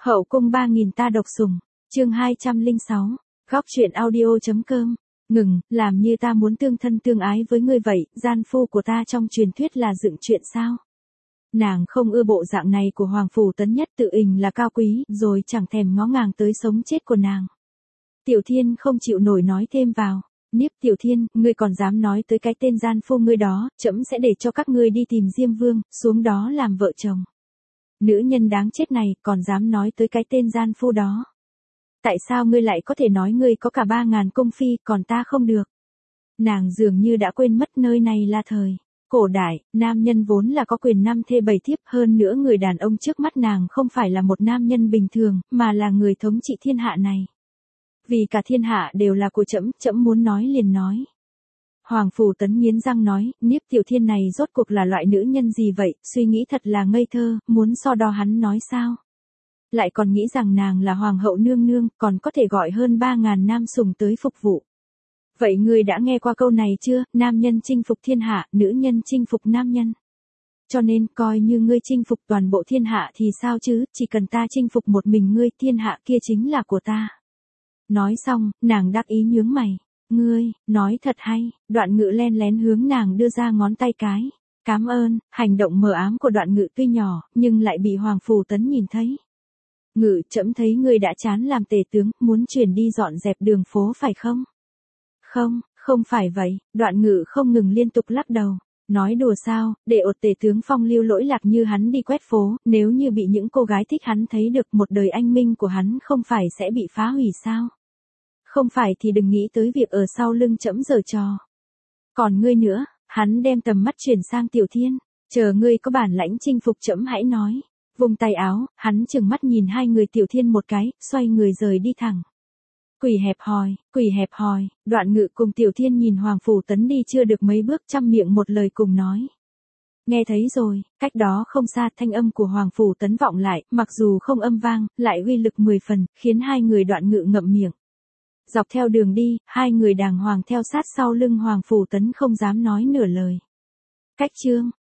Hậu cung 3000 ta độc sủng, chương 206, góc truyện audio.com. Ngừng, làm như ta muốn tương thân tương ái với ngươi vậy, gian phu của ta trong truyền thuyết là dựng chuyện sao? Nàng không ưa bộ dạng này của Hoàng Phủ Tấn Nhất, tự ình là cao quý, rồi chẳng thèm ngó ngàng tới sống chết của nàng. Tiểu Thiên không chịu nổi nói thêm vào. Niếp Tiểu Thiên, ngươi còn dám nói tới cái tên gian phu ngươi đó, trẫm sẽ để cho các ngươi đi tìm Diêm Vương, xuống đó làm vợ chồng. Nữ nhân đáng chết này, còn dám nói tới cái tên gian phu đó. Tại sao ngươi lại có thể nói ngươi có cả 3000 cung phi, còn ta không được? Nàng dường như đã quên mất nơi này là thời cổ đại, nam nhân vốn là có quyền 5 thê 7 thiếp, hơn nữa người đàn ông trước mắt nàng không phải là một nam nhân bình thường, mà là người thống trị thiên hạ này. Vì cả thiên hạ đều là của trẫm, trẫm muốn nói liền nói. Hoàng Phủ Tấn nghiến răng nói, Niếp Tiểu Thiên này rốt cuộc là loại nữ nhân gì vậy, suy nghĩ thật là ngây thơ, muốn so đo hắn nói sao? Lại còn nghĩ rằng nàng là hoàng hậu nương nương, còn có thể gọi hơn 3000 nam sủng tới phục vụ. Vậy ngươi đã nghe qua câu này chưa, nam nhân chinh phục thiên hạ, nữ nhân chinh phục nam nhân. Cho nên, coi như ngươi chinh phục toàn bộ thiên hạ thì sao chứ, chỉ cần ta chinh phục một mình ngươi, thiên hạ kia chính là của ta. Nói xong, nàng đắc ý nhướng mày. Ngươi, nói thật hay, Đoạn Ngự len lén hướng nàng đưa ra ngón tay cái. Cám ơn, hành động mờ ám của Đoạn Ngự tuy nhỏ, nhưng lại bị Hoàng Phủ Tấn nhìn thấy. Ngự, trẫm thấy ngươi đã chán làm tể tướng, muốn chuyển đi dọn dẹp đường phố phải không? Không, không phải vậy, Đoạn Ngự không ngừng liên tục lắc đầu. Nói đùa sao, để ột tể tướng phong lưu lỗi lạc như hắn đi quét phố, nếu như bị những cô gái thích hắn thấy được, một đời anh minh của hắn không phải sẽ bị phá hủy sao? Không phải thì đừng nghĩ tới việc ở sau lưng trẫm giở trò. Còn ngươi nữa, hắn đem tầm mắt chuyển sang Tiểu Thiên, chờ ngươi có bản lãnh chinh phục trẫm hãy nói. Vùng tay áo, hắn trừng mắt nhìn hai người Tiểu Thiên một cái, xoay người rời đi thẳng. Quỷ hẹp hòi, Đoạn Ngự cùng Tiểu Thiên nhìn Hoàng Phủ Tấn đi chưa được mấy bước, trăm miệng một lời cùng nói. Nghe thấy rồi, cách đó không xa thanh âm của Hoàng Phủ Tấn vọng lại, mặc dù không âm vang, lại uy lực 10 phần, khiến hai người Đoạn Ngự ngậm miệng. Dọc theo đường đi, hai người đàng hoàng theo sát sau lưng Hoàng Phủ Tấn không dám nói nửa lời. Cách chương